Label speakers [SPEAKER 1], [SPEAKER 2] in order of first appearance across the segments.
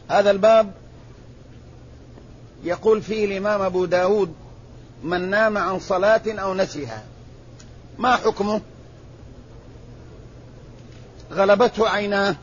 [SPEAKER 1] هذا الباب يقول فيه الإمام أبو داود: من نام عن صلاة أو نسيها. ما حكمه؟ غلبته عيناه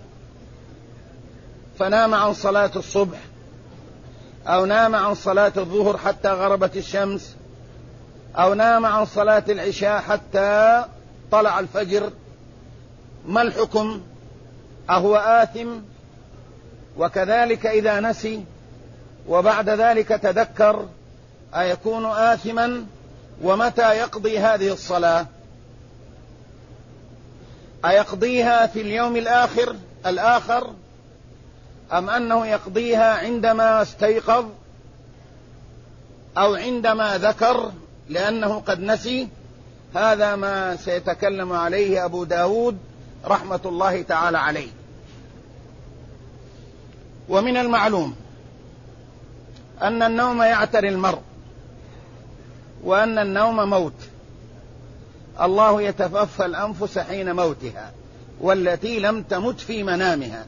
[SPEAKER 1] فنام عن صلاة الصبح، أو نام عن صلاة الظهر حتى غربت الشمس، أو نام عن صلاة العشاء حتى طلع الفجر. ما الحكم؟ أهو آثم؟ وكذلك إذا نسي وبعد ذلك تذكر أيكون آثما؟ ومتى يقضي هذه الصلاة؟ أيقضيها في اليوم الآخر أم أنه يقضيها عندما استيقظ أو عندما ذكر لأنه قد نسي؟ هذا ما سيتكلم عليه أبو داود رحمة الله تعالى عليه. ومن المعلوم أن النوم يعتري المرء، وأن النوم موت. الله يتوفى الأنفس حين موتها والتي لم تمت في منامها.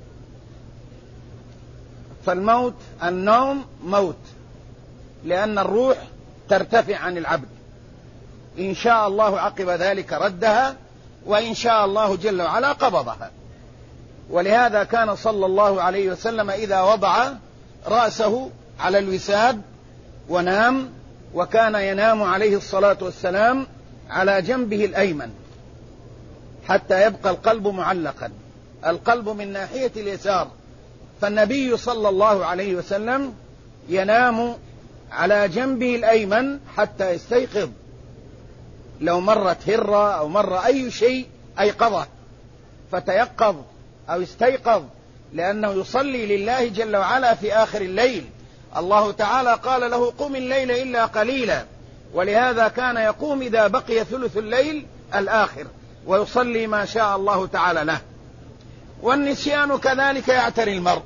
[SPEAKER 1] النوم موت، لأن الروح ترتفع عن العبد، إن شاء الله عقب ذلك ردها، وإن شاء الله جل وعلا قبضها. ولهذا كان صلى الله عليه وسلم إذا وضع رأسه على الوساد ونام، وكان ينام عليه الصلاة والسلام على جنبه الأيمن حتى يبقى القلب معلقا، القلب من ناحية اليسار. فالنبي صلى الله عليه وسلم ينام على جنبه الأيمن حتى يستيقظ، لو مرت هرة أو مر أي شيء أيقظه فتيقظ أو استيقظ، لأنه يصلي لله جل وعلا في آخر الليل. الله تعالى قال له: قم الليل إلا قليلا. ولهذا كان يقوم إذا بقي ثلث الليل الآخر ويصلي ما شاء الله تعالى له. والنسيان كذلك يعتري المرء،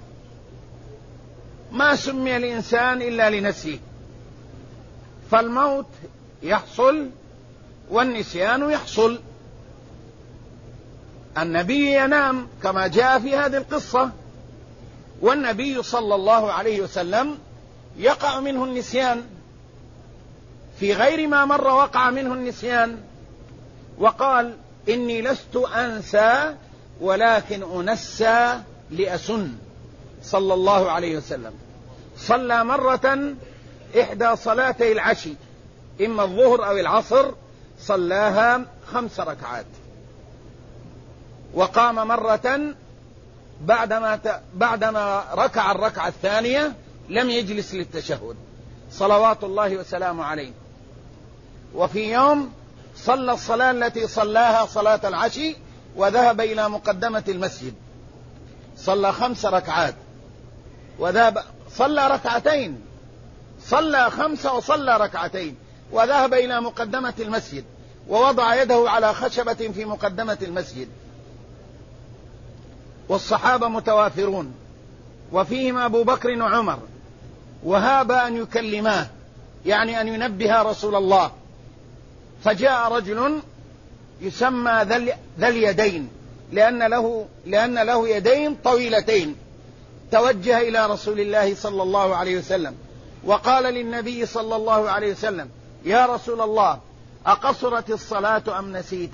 [SPEAKER 1] ما سمي الإنسان إلا لنسيه، فالموت يحصل والنسيان يحصل. النبي ينام كما جاء في هذه القصة، والنبي صلى الله عليه وسلم يقع منه النسيان، في غير ما مر وقع منه النسيان، وقال: إني لست أنسى ولكن أنسى لأسن. صلى الله عليه وسلم صلى مرة إحدى صلاتي العشي، إما الظهر أو العصر، صلاها 5 ركعات، وقام مرة بعدما ركع الركعة الثانية لم يجلس للتشهد، صلوات الله وسلامه عليه. وفي يوم صلى الصلاة التي صلاها صلاة العشي وذهب إلى مقدمة المسجد، صلى 5 ركعات وذهب، صلى ركعتين، صلى 5 وصلى ركعتين، وذهب إلى مقدمة المسجد ووضع يده على خشبة في مقدمة المسجد، والصحابة متوافرون وفيهم أبو بكر وعمر، وهاب أن يكلماه، يعني أن ينبه رسول الله. فجاء رجل يسمى ذا اليدين، لأن له يدين طويلتين، توجه إلى رسول الله صلى الله عليه وسلم وقال للنبي صلى الله عليه وسلم: يا رسول الله، أقصرت الصلاة أم نسيت؟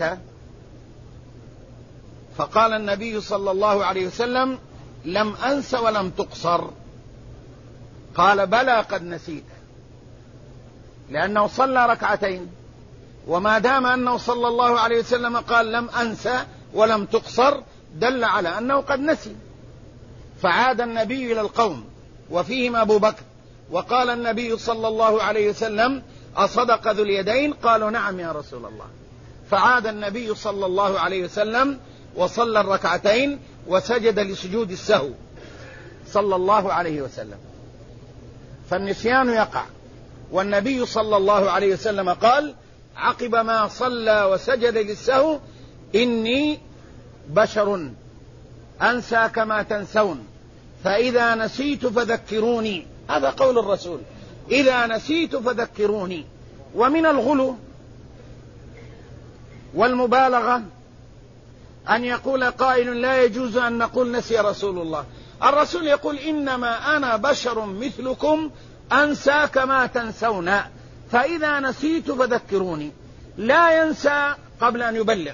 [SPEAKER 1] فقال النبي صلى الله عليه وسلم: لم أنس ولم تقصر. قال: بلى قد نسيت، لأنه صلى ركعتين، وما دام أنه صلى الله عليه وسلم قال لم أنسى ولم تقصر دل على أنه قد نسي. فعاد النبي إلى القوم وفيهم أبو بكر، وقال النبي صلى الله عليه وسلم: أصدق ذو اليدين؟ قالوا: نعم يا رسول الله. فعاد النبي صلى الله عليه وسلم وصلى الركعتين وسجد لسجود السهو صلى الله عليه وسلم. فالنسيان يقع، والنبي صلى الله عليه وسلم قال عقب ما صلى وسجد للسهو: إني بشر أنسى كما تنسون، فإذا نسيت فذكروني. هذا قول الرسول: إذا نسيت فذكروني. ومن الغلو والمبالغة أن يقول قائل: لا يجوز أن نقول نسي رسول الله، الرسول يقول إنما أنا بشر مثلكم أنسى كما تنسون، فإذا نسيت فذكروني. لا ينسى قبل أن يبلغ.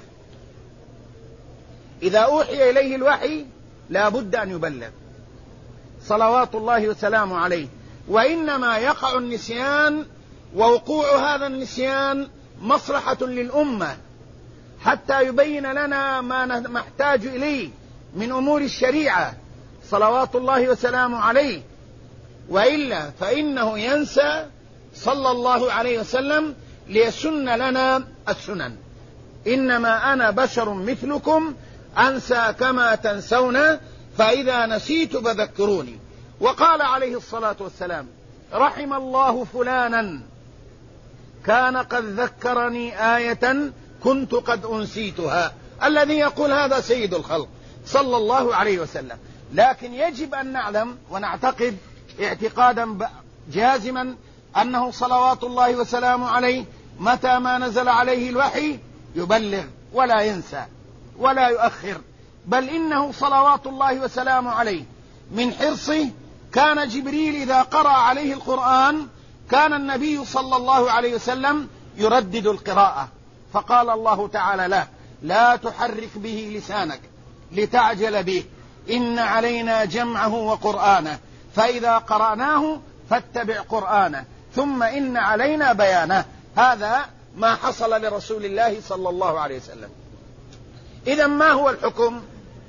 [SPEAKER 1] إذا أوحي إليه الوحي لا بد أن يبلغ صلوات الله وسلامه عليه. وإنما يقع النسيان، ووقوع هذا النسيان مصلحة للأمة حتى يبين لنا ما نحتاج إليه من أمور الشريعة صلوات الله وسلامه عليه، وإلا فإنه ينسى صلى الله عليه وسلم ليسن لنا السنن. إنما أنا بشر مثلكم أنسى كما تنسون، فإذا نسيت فذكروني. وقال عليه الصلاة والسلام: رحم الله فلانا كان قد ذكرني آية كنت قد أنسيتها. الذي يقول هذا سيد الخلق صلى الله عليه وسلم. لكن يجب أن نعلم ونعتقد اعتقادا جازما أنه صلوات الله وسلامه عليه متى ما نزل عليه الوحي يبلغ ولا ينسى ولا يؤخر، بل إنه صلوات الله وسلامه عليه من حرصه كان جبريل إذا قرأ عليه القرآن كان النبي صلى الله عليه وسلم يردد القراءة، فقال الله تعالى له: لا تحرك به لسانك لتعجل به، إن علينا جمعه وقرآنه، فإذا قرأناه فاتبع قرآنه، ثم إن علينا بيانه. هذا ما حصل لرسول الله صلى الله عليه وسلم. إذن ما هو الحكم؟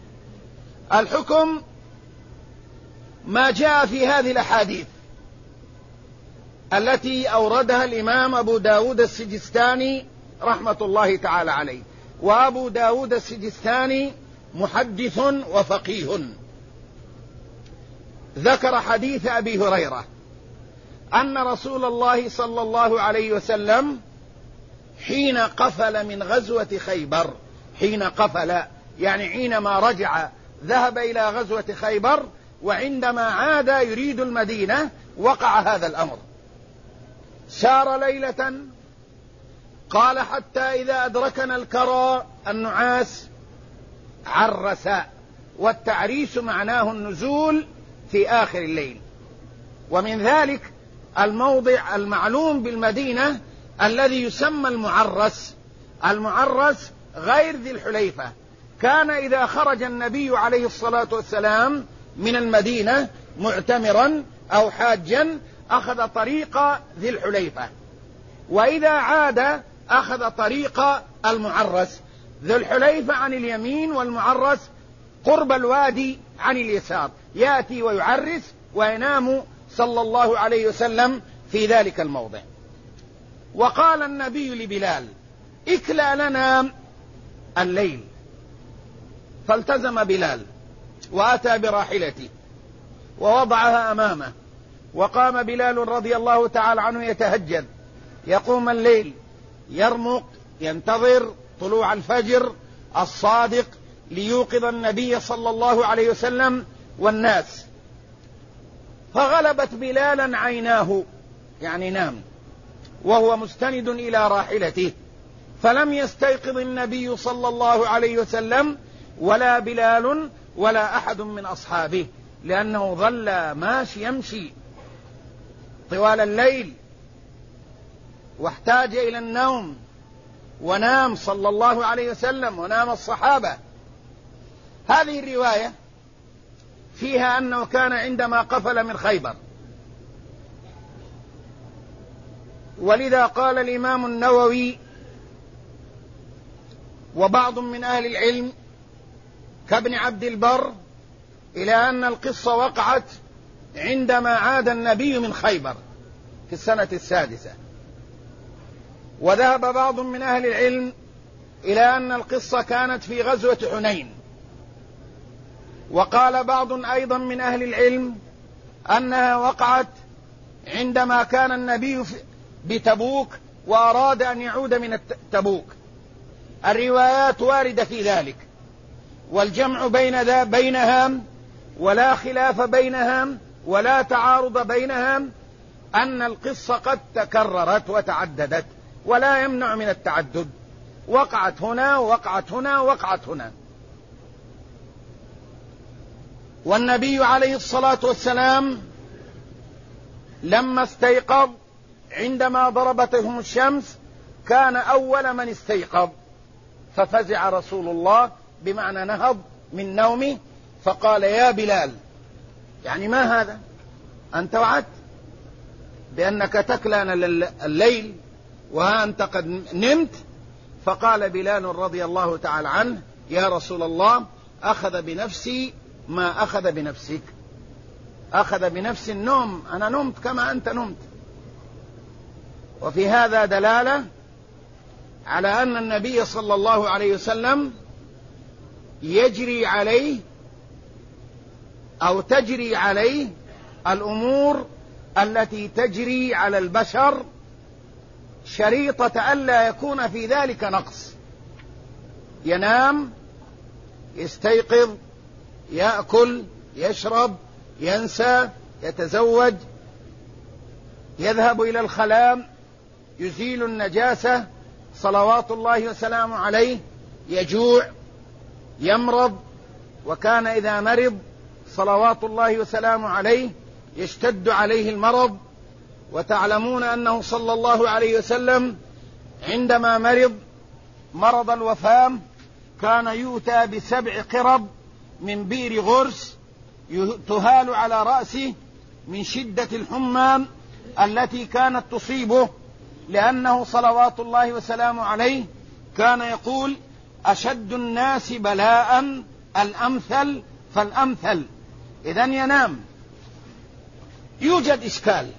[SPEAKER 1] الحكم ما جاء في هذه الأحاديث التي أوردها الإمام أبو داود السجستاني رحمة الله تعالى عليه. وأبو داود السجستاني محدث وفقيه، ذكر حديث أبي هريرة أن رسول الله صلى الله عليه وسلم حين قفل من غزوة خيبر، حين قفل يعني حينما رجع ذهب إلى غزوة خيبر، وعندما عاد يريد المدينة وقع هذا الأمر. سار ليلة، قال: حتى إذا أدركنا الكرى النعاس عرس، والتعريس معناه النزول في آخر الليل. ومن ذلك الموضع المعلوم بالمدينة الذي يسمى المعرس. المعرس غير ذي الحليفة. كان إذا خرج النبي عليه الصلاة والسلام من المدينة معتمرا أو حاجا أخذ طريق ذي الحليفة، وإذا عاد أخذ طريق المعرس. ذو الحليفة عن اليمين والمعرس قرب الوادي عن اليسار، يأتي ويعرس وينام صلى الله عليه وسلم في ذلك الموضع. وقال النبي لبلال: اكلأ لنا الليل، فالتزم بلال وأتى براحلته ووضعها أمامه، وقام بلال رضي الله تعالى عنه يتهجد، يقوم الليل، يرمق، ينتظر طلوع الفجر الصادق ليوقظ النبي صلى الله عليه وسلم والناس. فغلبت بلالا عيناه، يعني نام وهو مستند إلى راحلته، فلم يستيقظ النبي صلى الله عليه وسلم ولا بلال ولا أحد من أصحابه، لأنه ظل يمشي طوال الليل واحتاج إلى النوم، ونام صلى الله عليه وسلم ونام الصحابة. هذه الرواية فيها أنه كان عندما قفل من خيبر، ولذا قال الإمام النووي وبعض من أهل العلم كابن عبد البر إلى أن القصة وقعت عندما عاد النبي من خيبر في السنة السادسة. وذهب بعض من أهل العلم إلى أن القصة كانت في غزوة حنين. وقال بعض أيضا من أهل العلم أنها وقعت عندما كان النبي بتبوك وأراد أن يعود من تبوك. الروايات واردة في ذلك، والجمع بينها ولا خلاف بينها ولا تعارض بينها، أن القصة قد تكررت وتعددت ولا يمنع من التعدد، وقعت هنا وقعت هنا وقعت هنا. والنبي عليه الصلاة والسلام لما استيقظ عندما ضربتهم الشمس كان أول من استيقظ، ففزع رسول الله بمعنى نهض من نومه فقال: يا بلال، يعني ما هذا؟ أنت وعدت بأنك تكلان الليل وها أنت قد نمت. فقال بلال رضي الله تعالى عنه: يا رسول الله، أخذ بنفسي ما أخذ بنفسك، أخذ بنفس النوم، أنا نمت كما أنت نمت. وفي هذا دلالة على أن النبي صلى الله عليه وسلم يجري عليه أو تجري عليه الأمور التي تجري على البشر شريطة ألا يكون في ذلك نقص. ينام، يستيقظ، يأكل، يشرب، ينسى، يتزوج، يذهب إلى الخلاء، يزيل النجاسة صلوات الله وسلامه عليه، يجوع، يمرض، وكان إذا مرض صلوات الله وسلامه عليه يشتد عليه المرض. وتعلمون أنه صلى الله عليه وسلم عندما مرض الوفاة كان يؤتى ب7 قرب من بئر غرس تهال على رأسه من شدة الحمى التي كانت تصيبه، لأنه صلوات الله وسلامه عليه كان يقول: أشد الناس بلاء الأمثل فالأمثل. إذن ينام. يوجد إشكال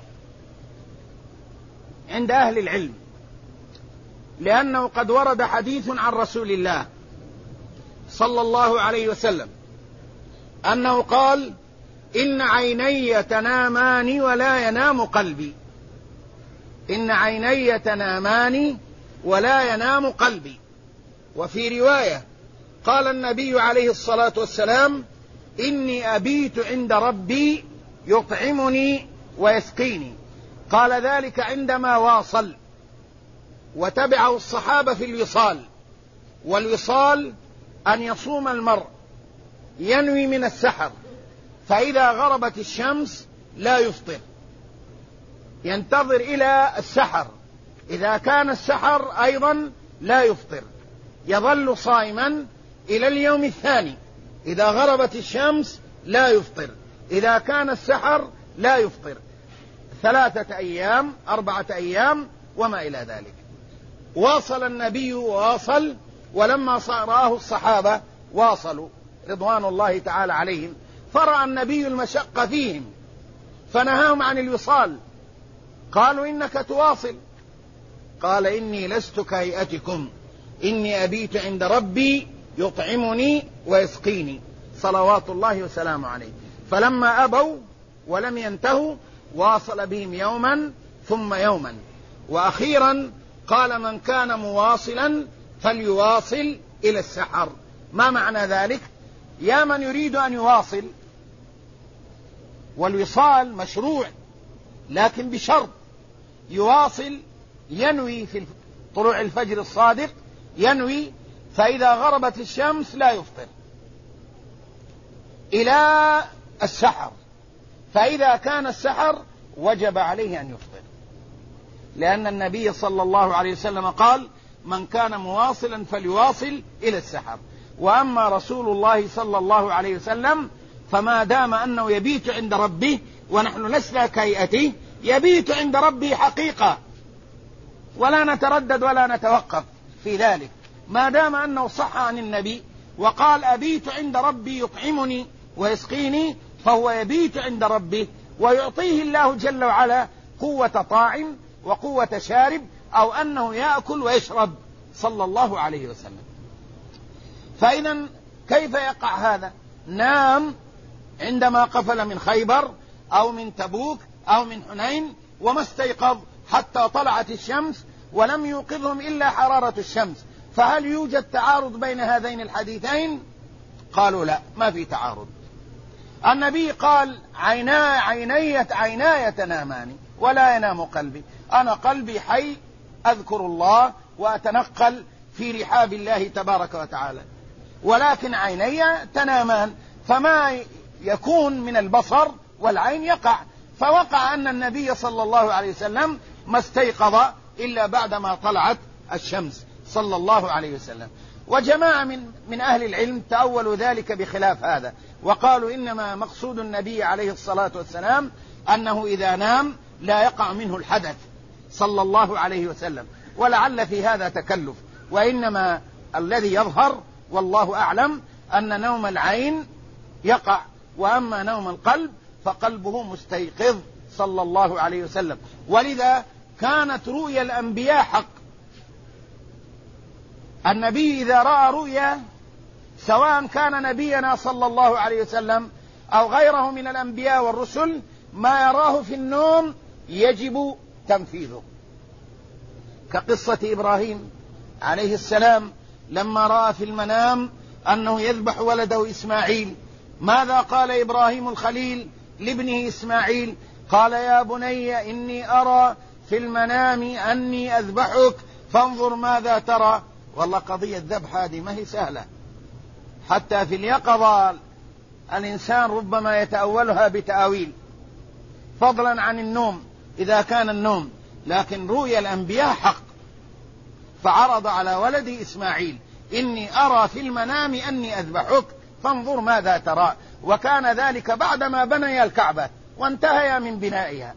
[SPEAKER 1] عند أهل العلم، لأنه قد ورد حديث عن رسول الله صلى الله عليه وسلم أنه قال: إن عيني تنامان ولا ينام قلبي، إن عيني تنامان ولا ينام قلبي. وفي رواية قال النبي عليه الصلاة والسلام: إني أبيت عند ربي يطعمني ويسقيني. قال ذلك عندما واصل، وتبعه الصحابة في الوصال. والوصال أن يصوم المرء ينوي من السحر، فإذا غربت الشمس لا يفطر، ينتظر إلى السحر، إذا كان السحر أيضا لا يفطر، يظل صائما إلى اليوم الثاني. إذا غربت الشمس لا يفطر، إذا كان السحر لا يفطر، 3 أيام 4 أيام وما إلى ذلك. واصل النبي وواصل، ولما رآه الصحابة واصلوا رضوان الله تعالى عليهم، فرأى النبي المشقة فيهم فنهاهم عن الوصال. قالوا: إنك تواصل. قال: إني لست كهيئتكم، إني أبيت عند ربي يطعمني ويسقيني صلوات الله وسلامه عليه. فلما أبوا ولم ينتهوا واصل بهم يوما ثم يوما، وأخيرا قال: من كان مواصلا فليواصل إلى السحر. ما معنى ذلك؟ يا من يريد أن يواصل، والوصال مشروع لكن بشرط، يواصل ينوي في طلوع الفجر الصادق، ينوي، فإذا غربت الشمس لا يفطر إلى السحر، فإذا كان السحر وجب عليه أن يفطر، لأن النبي صلى الله عليه وسلم قال: من كان مواصلا فليواصل إلى السحر. وأما رسول الله صلى الله عليه وسلم فما دام أنه يبيت عند ربه، ونحن لسنا كهيئته، يبيت عند ربه حقيقة، ولا نتردد ولا نتوقف في ذلك، ما دام أنه صح عن النبي وقال: أبيت عند ربي يطعمني ويسقيني، فهو يبيت عند ربه، ويعطيه الله جل وعلا قوة طاعم وقوة شارب، أو أنه يأكل ويشرب صلى الله عليه وسلم. فإذا كيف يقع هذا؟ نام عندما قفل من خيبر أو من تبوك أو من حنين وما استيقظ حتى طلعت الشمس، ولم يوقظهم إلا حرارة الشمس. فهل يوجد تعارض بين هذين الحديثين؟ قالوا لا، ما في تعارض. النبي قال: عيناي تنامان ولا ينام قلبي، أنا قلبي حي أذكر الله وأتنقل في رحاب الله تبارك وتعالى، ولكن عيني تنامان. فما يكون من البصر والعين يقع. فوقع أن النبي صلى الله عليه وسلم ما استيقظ إلا بعدما طلعت الشمس صلى الله عليه وسلم. وجماعة من أهل العلم تأولوا ذلك بخلاف هذا، وقالوا إنما مقصود النبي عليه الصلاة والسلام أنه إذا نام لا يقع منه الحدث صلى الله عليه وسلم، ولعل في هذا تكلف. وإنما الذي يظهر والله أعلم أن نوم العين يقع، وأما نوم القلب فقلبه مستيقظ صلى الله عليه وسلم. ولذا كانت رؤيا الأنبياء حق. النبي إذا رأى رؤيا، سواء كان نبينا صلى الله عليه وسلم أو غيره من الأنبياء والرسل، ما يراه في النوم يجب تنفيذه، كقصة إبراهيم عليه السلام لما رأى في المنام أنه يذبح ولده إسماعيل. ماذا قال إبراهيم الخليل لابنه إسماعيل؟ قال يا بني إني أرى في المنام أني أذبحك فانظر ماذا ترى. والله قضية الذبح هذه ما هي سهلة، حتى في اليقظة الإنسان ربما يتأولها بتأويل، فضلا عن النوم إذا كان النوم. لكن رؤيا الأنبياء حق. فعرض على ولد إسماعيل إني أرى في المنام أني أذبحك فانظر ماذا ترى. وكان ذلك بعدما بني الكعبة وانتهيا من بنائها.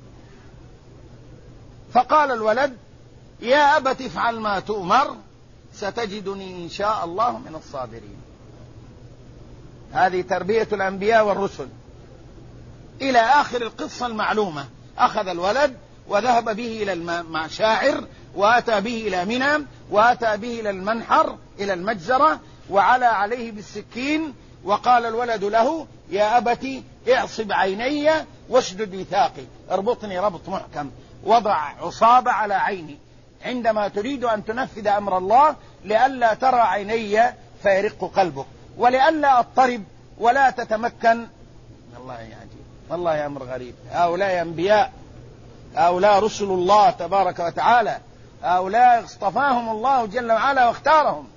[SPEAKER 1] فقال الولد يا أبت افعل ما تؤمر ستجدني إن شاء الله من الصابرين. هذه تربية الأنبياء والرسل. إلى آخر القصة المعلومة. أخذ الولد وذهب به إلى المشاعر، وأتى به إلى منى، وأتى به إلى المنحر إلى المجزرة، وعلى عليه بالسكين. وقال الولد له يا أبت اعصب عيني واشدد وثاقي، اربطني ربط محكم، وضع عصابة على عيني عندما تريد أن تنفذ أمر الله، لئلا ترى عيني فيرق قلبك، ولئلا أضطرب ولا تتمكن. الله يا عجيب، والله يا أمر غريب. هؤلاء أنبياء، هؤلاء رسل الله تبارك وتعالى، هؤلاء اصطفاهم الله جل وعلا واختارهم.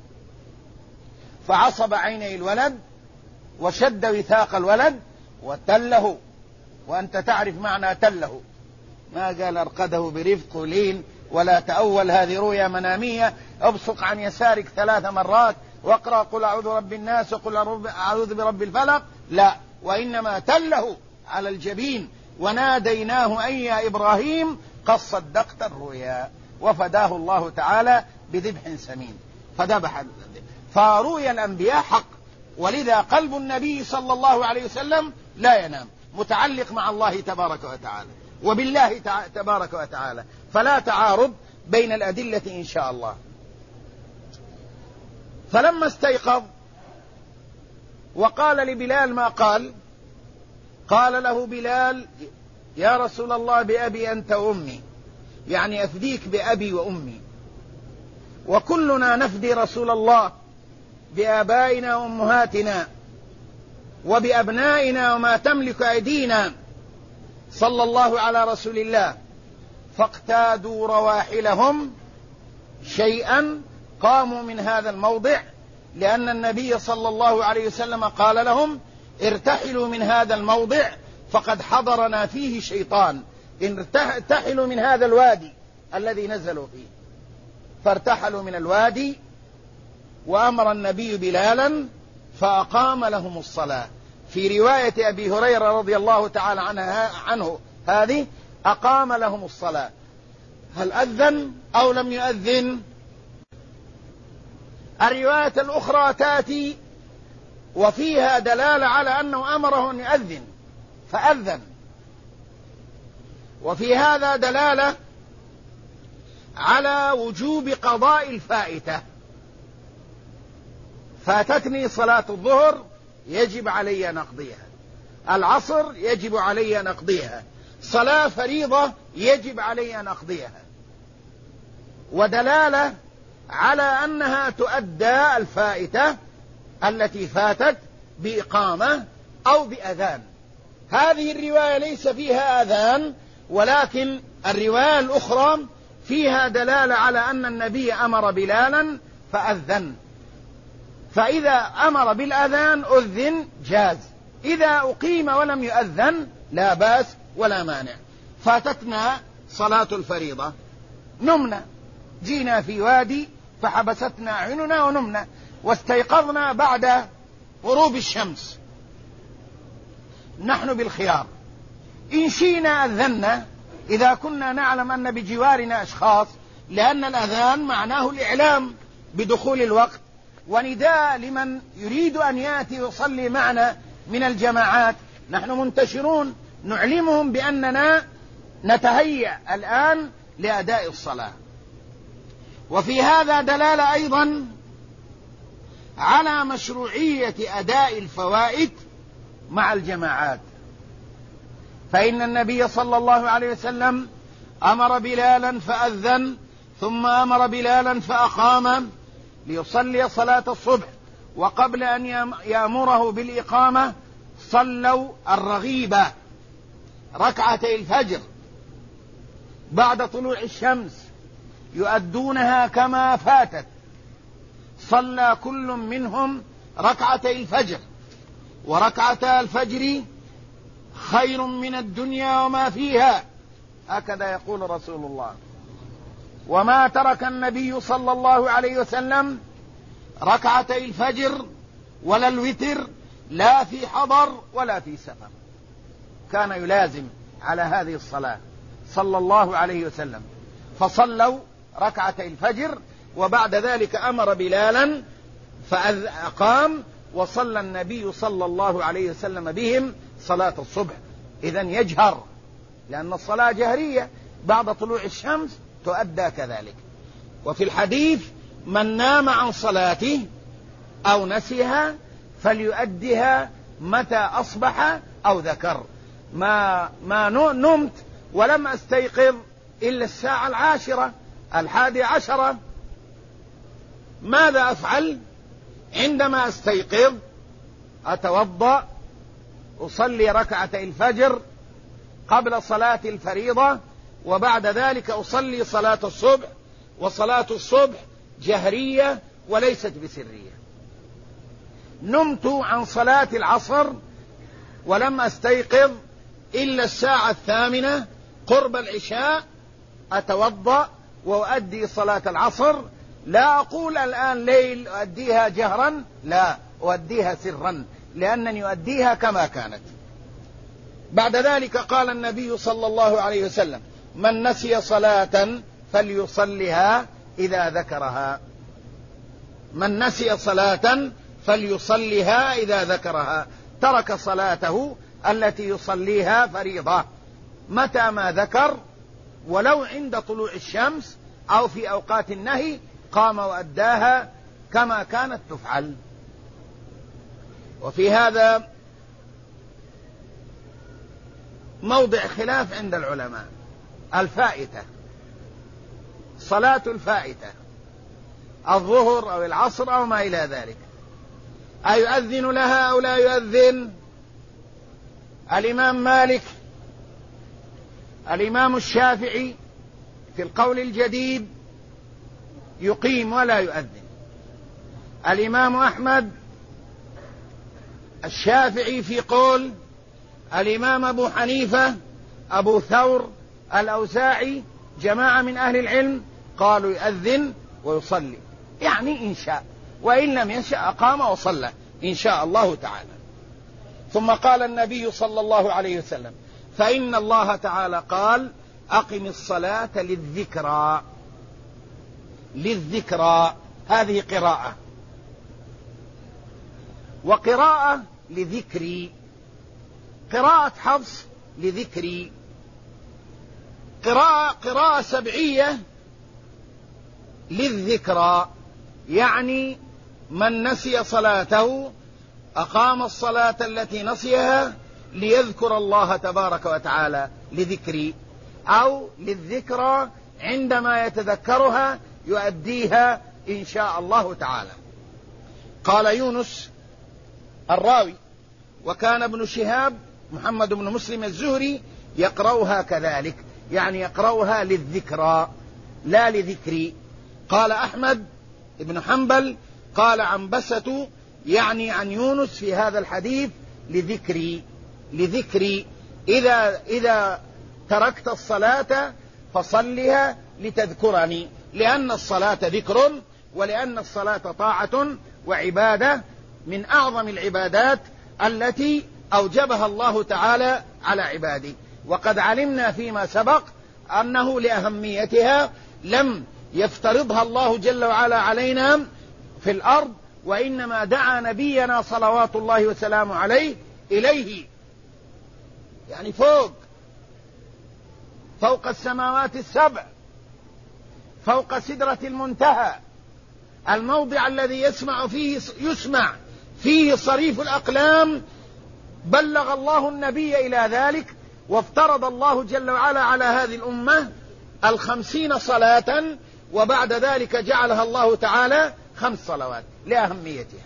[SPEAKER 1] فعصب عيني الولد وشد وثاق الولد وتله. وأنت تعرف معنى تله، ما قال أرقده برفق ولين، ولا تأول هذه رؤيا منامية ابصق عن يسارك 3 مرات واقرأ قل أعوذ برب الناس وقل أعوذ برب الفلق، لا، وإنما تله على الجبين. وناديناه أي يا إبراهيم قد صدقت الرؤيا، وفداه الله تعالى بذبح سمين فذبح. فرؤيا الأنبياء حق. ولذا قلب النبي صلى الله عليه وسلم لا ينام، متعلق مع الله تبارك وتعالى وبالله تبارك وتعالى، فلا تعارض بين الأدلة إن شاء الله. فلما استيقظ وقال لبلال ما قال له بلال يا رسول الله بأبي أنت وأمي، يعني أفديك بأبي وأمي، وكلنا نفدي رسول الله بآبائنا وأمهاتنا وبأبنائنا وما تملك أيدينا صلى الله على رسول الله. فاقتادوا رواحلهم شيئا، قاموا من هذا الموضع، لأن النبي صلى الله عليه وسلم قال لهم ارتحلوا من هذا الموضع فقد حضرنا فيه شيطان، ارتحلوا من هذا الوادي الذي نزلوا فيه. فارتحلوا من الوادي، وأمر النبي بلالا فأقام لهم الصلاة. في رواية أبي هريرة رضي الله تعالى عنه هذه أقام لهم الصلاة. هل أذن أو لم يؤذن؟ الرواية الأخرى تأتي وفيها دلالة على أنه أمره أن يؤذن فأذن، وفي هذا دلالة على وجوب قضاء الفائتة. فاتتني صلاة الظهر يجب علي أن أقضيها، العصر يجب علي أن أقضيها، صلاة فريضة يجب علي أن أقضيها، ودلالة على أنها تؤدى الفائتة التي فاتت بإقامة أو بأذان. هذه الرواية ليس فيها أذان، ولكن الرواية الأخرى فيها دلالة على أن النبي أمر بلالا فأذن. فإذا أمر بالأذان أذن جاز، إذا أقيم ولم يؤذن لا بأس ولا مانع. فاتتنا صلاة الفريضة، نمنا، جينا في وادي فحبستنا أعيننا ونمنا، واستيقظنا بعد غروب الشمس، نحن بالخيار، إن شئنا أذنا إذا كنا نعلم أن بجوارنا أشخاص، لأن الأذان معناه الإعلام بدخول الوقت ونداء لمن يريد أن يأتي يصلي معنا من الجماعات. نحن منتشرون، نعلمهم بأننا نتهيأ الآن لأداء الصلاة. وفي هذا دلالة أيضا على مشروعية أداء الفوائد مع الجماعات، فإن النبي صلى الله عليه وسلم أمر بلالا فأذن، ثم أمر بلالا فأقام ليصلي صلاة الصبح، وقبل أن يأمره بالإقامة صلوا الرغيبة ركعتي الفجر بعد طلوع الشمس يؤدونها كما فاتت. صلى كل منهم ركعتي الفجر، وركعتا الفجر خير من الدنيا وما فيها، هكذا يقول رسول الله. وما ترك النبي صلى الله عليه وسلم ركعتي الفجر ولا الوتر، لا في حضر ولا في سفر، كان يلازم على هذه الصلاة صلى الله عليه وسلم. فصلوا ركعتي الفجر، وبعد ذلك أمر بلالا فأقام، وصلى النبي صلى الله عليه وسلم بهم صلاة الصبح. إذن يجهر، لأن الصلاة جهرية بعد طلوع الشمس تؤدى كذلك. وفي الحديث: من نام عن صلاته أو نسيها فليؤدها متى أصبح أو ذكر. ما نمت ولم أستيقظ إلا الساعة 10 11، ماذا أفعل؟ عندما أستيقظ أتوضأ، أصلي ركعتي الفجر قبل صلاة الفريضة، وبعد ذلك أصلي صلاة الصبح، وصلاة الصبح جهرية وليست بسرية. نمت عن صلاة العصر ولم أستيقظ إلا الساعة 8 قرب العشاء، أتوضأ وأؤدي صلاة العصر. لا أقول الآن ليل أؤديها جهرا، لا، أؤديها سرا، لأنني أؤديها كما كانت. بعد ذلك قال النبي صلى الله عليه وسلم: من نسي صلاة فليصلها إذا ذكرها. من نسي صلاة فليصلها إذا ذكرها، ترك صلاته التي يصليها فريضة متى ما ذكر، ولو عند طلوع الشمس أو في أوقات النهي، قام وأداها كما كانت تفعل. وفي هذا موضع خلاف عند العلماء: الفائتة، صلاة الفائتة، الظهر أو العصر أو ما إلى ذلك، أيؤذن لها أو لا يؤذن؟ الإمام مالك، الإمام الشافعي في القول الجديد يقيم ولا يؤذن، الإمام أحمد، الشافعي في قول، الإمام أبو حنيفة، أبو ثور، الأوزاعي، جماعة من أهل العلم قالوا يؤذن ويصلي، يعني إن شاء، وإن لم يشاء أقام وصلى إن شاء الله تعالى. ثم قال النبي صلى الله عليه وسلم: فإن الله تعالى قال: أقم الصلاة للذكرى. للذكرى هذه قراءة، وقراءة لذكري، قراءة حفص لذكري، قراءة سبعية للذكرى، يعني من نسي صلاته أقام الصلاة التي نسيها ليذكر الله تبارك وتعالى، لذكري، أو للذكرى عندما يتذكرها يؤديها إن شاء الله تعالى. قال يونس الراوي: وكان ابن شهاب محمد بن مسلم الزهري يقرأها كذلك، يعني يقرأها للذكرى لا لذكري. قال أحمد بن حنبل: قال عنبسة، يعني عن يونس في هذا الحديث: لذكري إذا تركت الصلاة فصلها لتذكرني، لأن الصلاة ذكر، ولأن الصلاة طاعة وعبادة من أعظم العبادات التي أوجبها الله تعالى على عباده. وقد علمنا فيما سبق أنه لأهميتها لم يفترضها الله جل وعلا علينا في الأرض، وإنما دعا نبينا صلوات الله وسلامه عليه إليه، يعني فوق السماوات السبع، فوق سدرة المنتهى، الموضع الذي يسمع فيه صريف الأقلام، بلغ الله النبي إلى ذلك، وافترض الله جل وعلا على هذه الأمة 50 صلاة، وبعد ذلك جعلها الله تعالى 5 صلوات لأهميتها.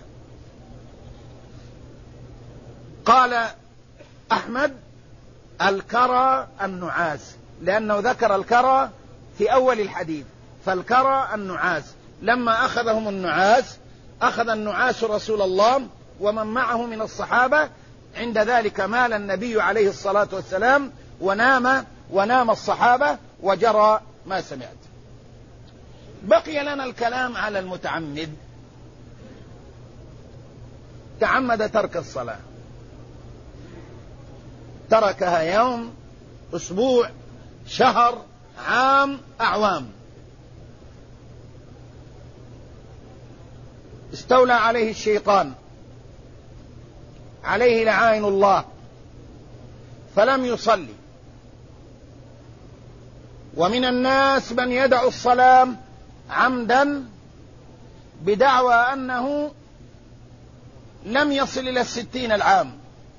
[SPEAKER 1] قال أحمد: الكرى النعاس، لأنه ذكر الكرى في أول الحديث، فالكرى النعاس. لما أخذهم النعاس، أخذ النعاس رسول الله ومن معه من الصحابة، عند ذلك مال النبي عليه الصلاة والسلام ونام الصحابة، وجرى ما سمعت. بقي لنا الكلام على المتعمد. تعمد ترك الصلاة، تركها يوم، أسبوع، شهر، عام، أعوام، استولى عليه الشيطان عليه لعائن الله، فلم يصلي. ومن الناس من يدع الصلاة عمدا بدعوى أنه لم يصل إلى 60 العام،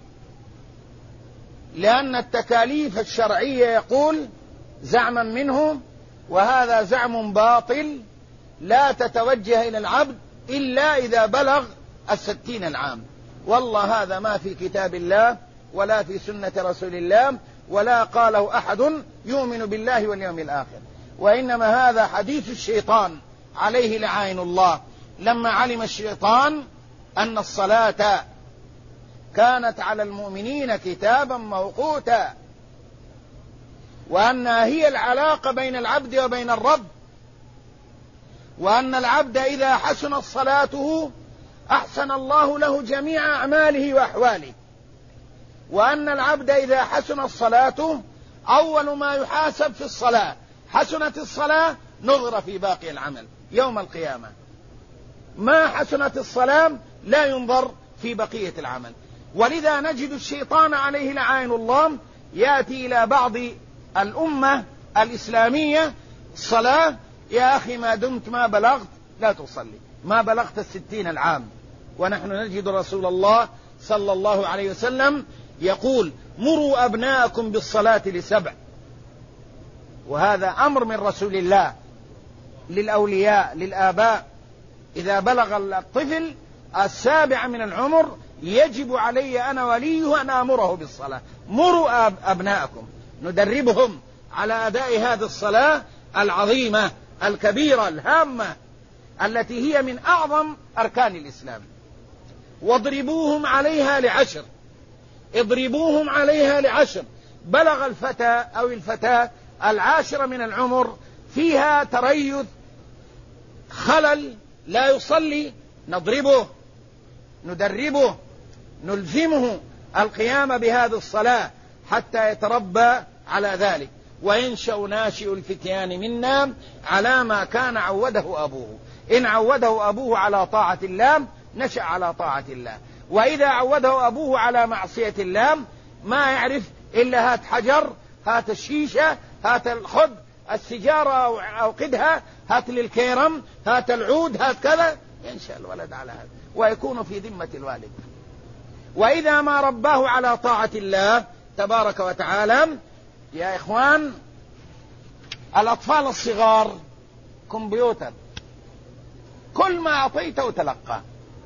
[SPEAKER 1] لأن التكاليف الشرعية يقول زعما منه، وهذا زعم باطل، لا تتوجه إلى العبد إلا إذا بلغ 60 العام. والله هذا ما في كتاب الله ولا في سنة رسول الله، ولا قاله أحد يؤمن بالله واليوم الآخر، وإنما هذا حديث الشيطان عليه لعائن الله. لما علم الشيطان أن الصلاة كانت على المؤمنين كتابا موقوتا، وأنها هي العلاقة بين العبد وبين الرب، وأن العبد إذا حسنت صلاته أحسن الله له جميع أعماله وأحواله، وأن العبد إذا حسنت صلاته أول ما يحاسب في الصلاة، حسنت الصلاة نظر في باقي العمل يوم القيامة، ما حسنت الصلاة لا ينظر في بقية العمل. ولذا نجد الشيطان عليه لعائن الله يأتي إلى بعض الأمة الإسلامية: الصلاة يا أخي ما دمت ما بلغت لا تصلي، ما بلغت 60 العام. ونحن نجد رسول الله صلى الله عليه وسلم يقول: مروا أبناءكم بالصلاة ل7، وهذا أمر من رسول الله للأولياء للآباء. إذا بلغ الطفل 7 من العمر يجب علي أنا وليه أن آمره بالصلاة. مروا أبناءكم، ندربهم على أداء هذه الصلاة العظيمة الكبيرة الهامة التي هي من أعظم أركان الإسلام. واضربوهم عليها ل10، اضربوهم عليها ل10. بلغ الفتى أو الفتاة 10 من العمر فيها تريث، خلل، لا يصلي، نضربه، ندربه، نلزمه القيام بهذه الصلاة حتى يتربى على ذلك. وينشأ ناشئ الفتيان منا على ما كان عوده أبوه. إن عوده أبوه على طاعة الله نشأ على طاعة الله، وإذا عوده أبوه على معصية الله ما يعرف إلا هات حجر، هات الشيشة، هات خذ السجارة أو قدها، هات للكيرم، هات العود، هات كذا، ينشأ الولد على هذا ويكون في ذمة الوالد. وإذا ما رباه على طاعة الله تبارك وتعالى، يا إخوان، الأطفال الصغار كمبيوتر، كل ما أعطيته تلقى.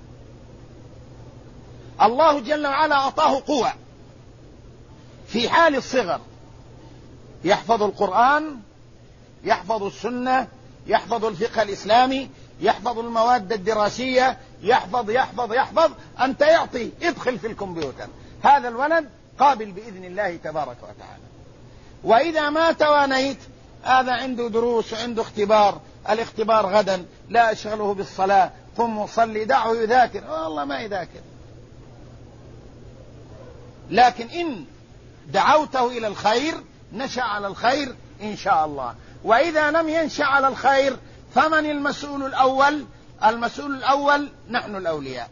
[SPEAKER 1] الله جل وعلا أعطاه قوة في حال الصغر، يحفظ القرآن، يحفظ السنة، يحفظ الفقه الإسلامي، يحفظ المواد الدراسية، يحفظ. أنت يعطي، ادخل في الكمبيوتر، هذا الولد قابل بإذن الله تبارك وتعالى. وإذا ما توانيت هذا عنده دروس وعنده اختبار، الاختبار غدا، لا أشغله بالصلاة، قم وصلي، دعه يذاكر، والله ما يذاكر. لكن إن دعوته إلى الخير نشأ على الخير إن شاء الله. وإذا لم ينشأ على الخير فمن المسؤول الأول؟ المسؤول الأول نحن الأولياء.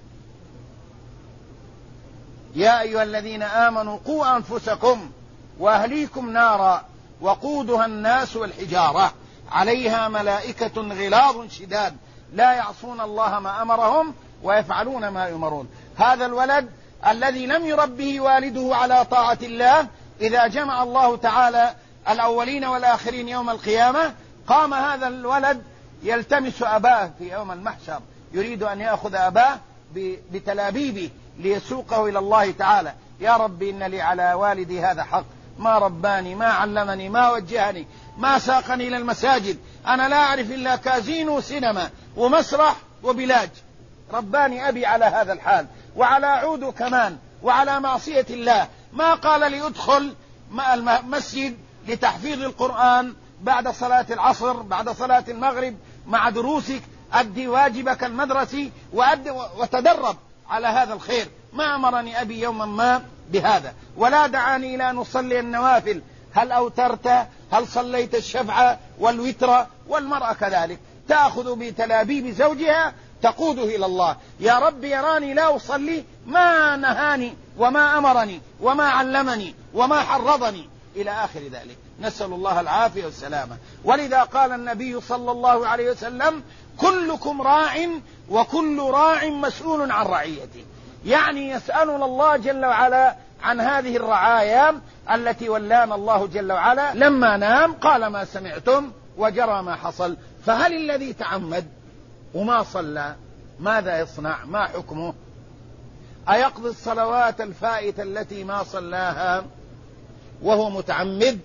[SPEAKER 1] يا أيها الذين آمنوا قوا أنفسكم وأهليكم نارا وقودها الناس والحجارة عليها ملائكة غلاظ شداد لا يعصون الله ما أمرهم ويفعلون ما يؤمرون. هذا الولد الذي لم يربه والده على طاعة الله، إذا جمع الله تعالى الأولين والآخرين يوم القيامة قام هذا الولد يلتمس أباه في يوم المحشر، يريد أن يأخذ أباه بتلابيبه ليسوقه إلى الله تعالى. يا رب إن لي على والدي هذا حق، ما رباني، ما علمني، ما وجهني، ما ساقني إلى المساجد، أنا لا أعرف إلا كازينو وسينما ومسرح وبلاج، رباني أبي على هذا الحال وعلى عوده كمان وعلى معصية الله. ما قال لي ادخل المسجد لتحفيظ القرآن بعد صلاة العصر، بعد صلاة المغرب، مع دروسك، أدي واجبك المدرسي وتدرب على هذا الخير. ما أمرني أبي يوما ما بهذا، ولا دعاني إلى أن أصلي النوافل. هل أوترت؟ هل صليت الشفع والوتر؟ والمرأة كذلك تأخذ بتلابيب زوجها تقوده إلى الله. يا رب يراني لا أصلي، ما نهاني وما أمرني وما علمني وما حرضني إلى آخر ذلك. نسأل الله العافية والسلامة. ولذا قال النبي صلى الله عليه وسلم كلكم راع وكل راع مسؤول عن رعيته، يعني يسألنا الله جل وعلا عن هذه الرعايا التي ولانا الله جل وعلا. لما نام قال ما سمعتم وجرى ما حصل. فهل الذي تعمد وما صلى ماذا يصنع؟ ما حكمه؟ أيقضي الصلوات الفائتة التي ما صلاها وهو متعمد،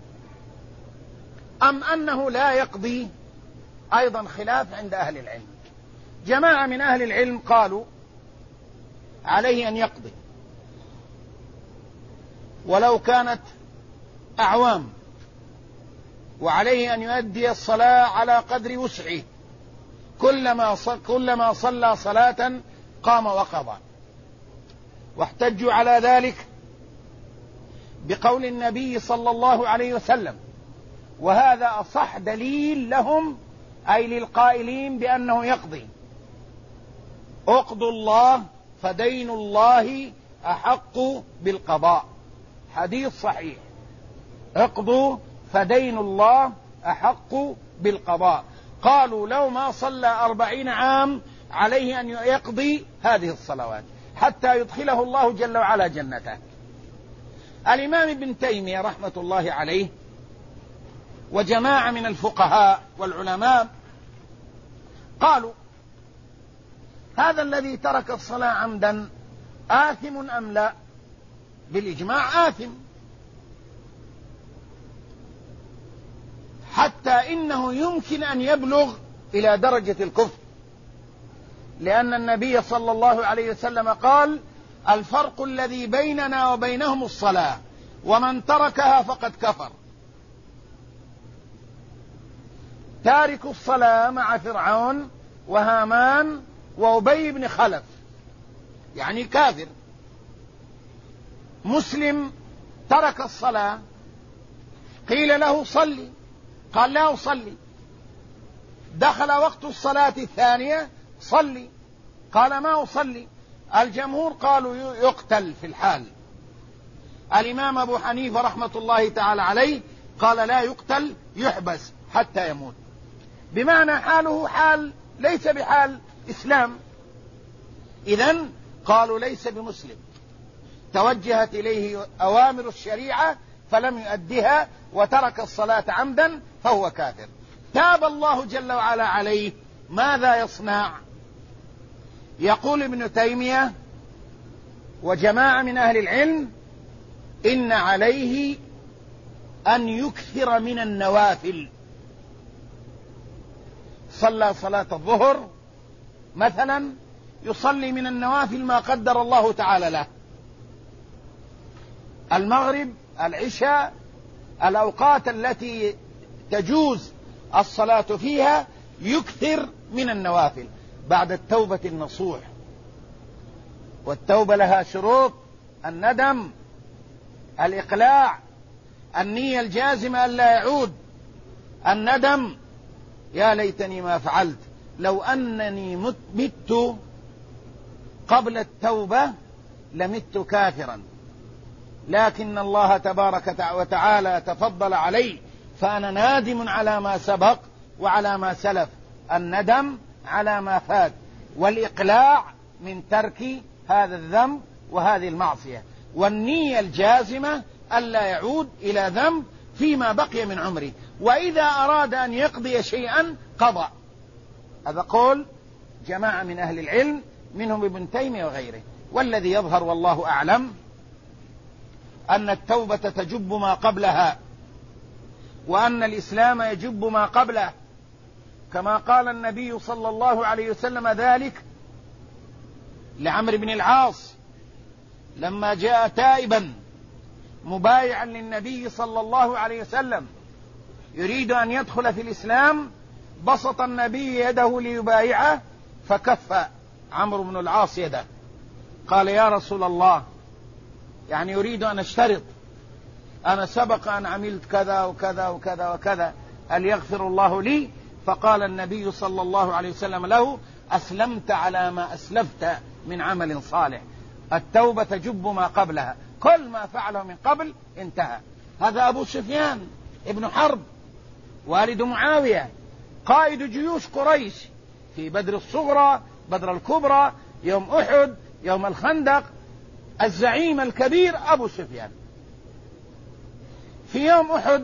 [SPEAKER 1] أم أنه لا يقضي؟ أيضا خلاف عند أهل العلم. جماعة من أهل العلم قالوا عليه أن يقضي ولو كانت أعوام، وعليه أن يؤدي الصلاة على قدر وسعه، كلما صلى صلاة قام وقضى. واحتجوا على ذلك بقول النبي صلى الله عليه وسلم، وهذا أصح دليل لهم أي للقائلين بأنه يقضي: اقضوا الله فدين الله أحق بالقضاء. حديث صحيح، اقضوا فدين الله أحق بالقضاء. قالوا لو ما صلى 40 عام عليه أن يقضي هذه الصلوات حتى يدخله الله جل وعلا جنته. الإمام ابن تيمية رحمة الله عليه وجماعة من الفقهاء والعلماء قالوا هذا الذي ترك الصلاة عمدا آثم أم لا؟ بالإجماع آثم، حتى إنه يمكن أن يبلغ إلى درجة الكفر، لأن النبي صلى الله عليه وسلم قال الفرق الذي بيننا وبينهم الصلاة، ومن تركها فقد كفر. تارك الصلاة مع فرعون وهامان وأبي بن خلف يعني كافر. مسلم ترك الصلاة، قيل له صلي، قال لا أصلي. دخل وقت الصلاة الثانية، صلي، قال ما أصلي. الجمهور قالوا يقتل في الحال. الإمام أبو حنيفة رحمة الله تعالى عليه قال لا يقتل، يحبس حتى يموت، بمعنى حاله حال ليس بحال إسلام. إذن قالوا ليس بمسلم، توجهت إليه أوامر الشريعة فلم يؤدها وترك الصلاة عمدا فهو كافر. تاب الله جل وعلا عليه، ماذا يصنع؟ يقول ابن تيمية وجماعة من أهل العلم إن عليه أن يكثر من النوافل. صلى صلاة الظهر مثلا، يصلي من النوافل ما قدر الله تعالى له، المغرب، العشاء، الأوقات التي تجوز الصلاة فيها يكثر من النوافل بعد التوبة النصوح. والتوبة لها شروط: الندم، الإقلاع، النية الجازمة ألا يعود. الندم: يا ليتني ما فعلت، لو أنني مت قبل التوبة لمت كافرا، لكن الله تبارك وتعالى تفضل علي فأنا نادم على ما سبق وعلى ما سلف. الندم على ما فات، والإقلاع من ترك هذا الذنب وهذه المعصية، والنية الجازمة ألا يعود إلى ذنب فيما بقي من عمره، وإذا أراد أن يقضي شيئا قضى. هذا قول جماعة من أهل العلم منهم ابن تيمية وغيره. والذي يظهر والله أعلم أن التوبة تجب ما قبلها، وأن الإسلام يجب ما قبله، كما قال النبي صلى الله عليه وسلم ذلك لعمرو بن العاص لما جاء تائبا مبايعا للنبي صلى الله عليه وسلم يريد أن يدخل في الإسلام. بسط النبي يده ليبايعه فكف عمرو بن العاص يده، قال: يا رسول الله، يعني يريد أن أشترط، أنا سبق أن عملت كذا وكذا وكذا وكذا، هل يغفر الله لي؟ فقال النبي صلى الله عليه وسلم له: أسلمت على ما أسلفت من عمل صالح. التوبة تجب ما قبلها، كل ما فعله من قبل انتهى. هذا أبو سفيان ابن حرب والد معاوية، قائد جيوش قريش في بدر الصغرى، بدر الكبرى، يوم أحد، يوم الخندق، الزعيم الكبير أبو سفيان. في يوم أحد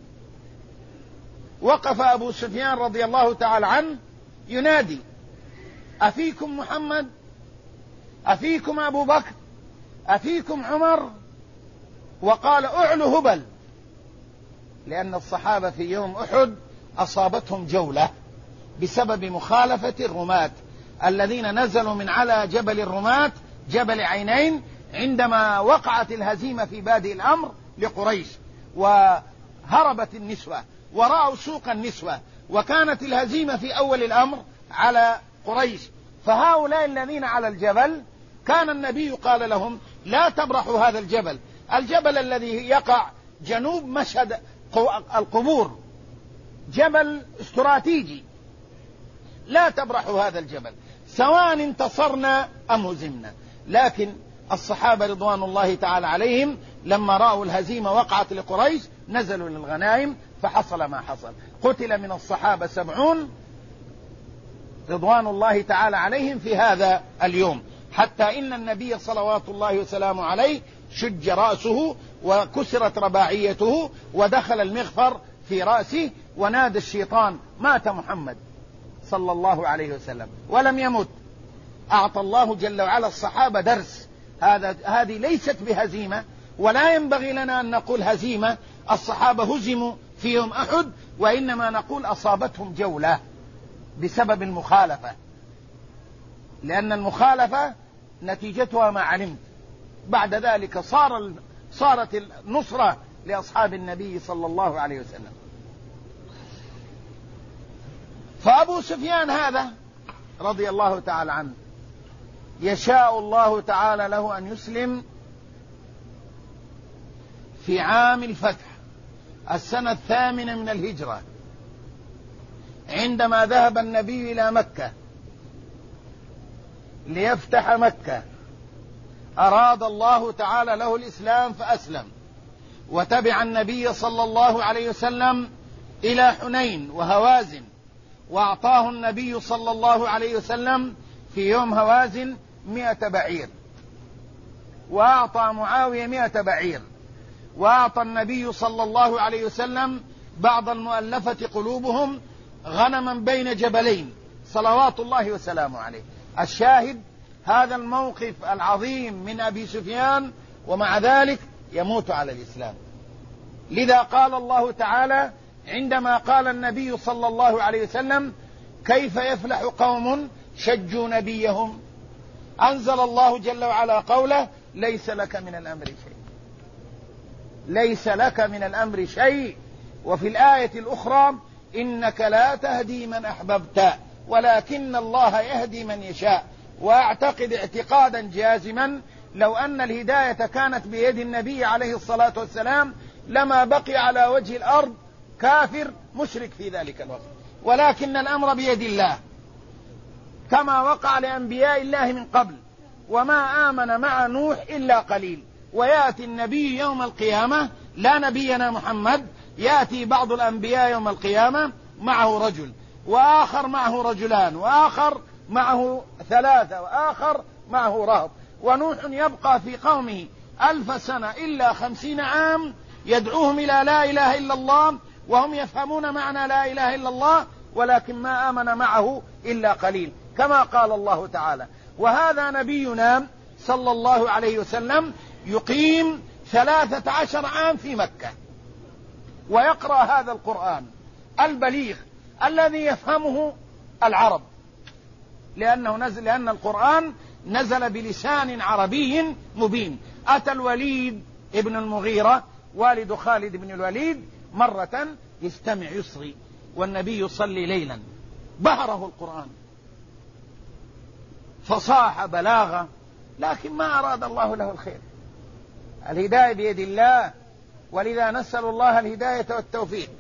[SPEAKER 1] وقف أبو سفيان رضي الله تعالى عنه ينادي: أفيكم محمد؟ أفيكم أبو بكر؟ أفيكم عمر؟ وقال: أعلو هبل، لأن الصحابة في يوم أحد أصابتهم جولة بسبب مخالفة الرماة الذين نزلوا من على جبل الرماة، جبل عينين، عندما وقعت الهزيمة في بادئ الأمر لقريش، وهربت النسوة ورأوا سوق النسوة، وكانت الهزيمة في أول الأمر على قريش. فهؤلاء الذين على الجبل كان النبي قال لهم: لا تبرحوا هذا الجبل، الجبل الذي يقع جنوب مشهد القبور، جبل استراتيجي، لا تبرحوا هذا الجبل سواء انتصرنا أم هزمنا. لكن الصحابة رضوان الله تعالى عليهم لما رأوا الهزيمة وقعت لقريش نزلوا للغنائم، فحصل ما حصل. قتل من الصحابة 70 رضوان الله تعالى عليهم في هذا اليوم، حتى إن النبي صلوات الله وسلامه عليه شج رأسه وكسرت رباعيته ودخل المغفر في رأسه، ونادى الشيطان: مات محمد صلى الله عليه وسلم، ولم يمت. أعطى الله جل وعلا الصحابة درس. هذه ليست بهزيمة، ولا ينبغي لنا أن نقول هزيمة، الصحابة هزموا في يوم أحد، وإنما نقول أصابتهم جولة بسبب المخالفة، لأن المخالفة نتيجتها ما علمت. بعد ذلك صارت النصرة لأصحاب النبي صلى الله عليه وسلم. فأبو سفيان هذا رضي الله تعالى عنه يشاء الله تعالى له أن يسلم في عام الفتح، السنة 8 من الهجرة، عندما ذهب النبي إلى مكة ليفتح مكة. أراد الله تعالى له الإسلام فأسلم، وتبع النبي صلى الله عليه وسلم إلى حنين وهوازن، وأعطاه النبي صلى الله عليه وسلم في يوم هوازن 100 بعير، وأعطى معاوية 100 بعير، وأعطى النبي صلى الله عليه وسلم بعض المؤلفة قلوبهم غنما بين جبلين صلوات الله وسلامه عليه. الشاهد هذا الموقف العظيم من أبي سفيان، ومع ذلك يموت على الإسلام. لذا قال الله تعالى عندما قال النبي صلى الله عليه وسلم: كيف يفلح قوم شجوا نبيهم، أنزل الله جل وعلا قوله: ليس لك من الأمر شيء. ليس لك من الأمر شيء. وفي الآية الأخرى إنك لا تهدي من أحببت ولكن الله يهدي من يشاء. وأعتقد اعتقادا جازما لو أن الهداية كانت بيد النبي عليه الصلاة والسلام لما بقي على وجه الأرض كافر مشرك في ذلك الوقت، ولكن الأمر بيد الله كما وقع لأنبياء الله من قبل. وما آمن مع نوح إلا قليل. ويأتي النبي يوم القيامة، لا نبينا محمد، يأتي بعض الأنبياء يوم القيامة معه رجل، وآخر معه رجلان، وآخر معه 3، وآخر معه رهط. ونوح يبقى في قومه 1000 سنة إلا 50 عام يدعوهم إلى لا إله إلا الله، وهم يفهمون معنى لا إله إلا الله، ولكن ما آمن معه إلا قليل، كما قال الله تعالى. وهذا نبينا صلى الله عليه وسلم يقيم 13 عام في مكة ويقرأ هذا القرآن البليغ الذي يفهمه العرب، لأن القرآن نزل بلسان عربي مبين. أتى الوليد ابن المغيرة والد خالد بن الوليد مرة يستمع يصغي والنبي يصلي ليلا، بهره القرآن فصاح بلاغة، لكن ما أراد الله له الخير. الهداية بيد الله، ولذا نسأل الله الهداية والتوفيق.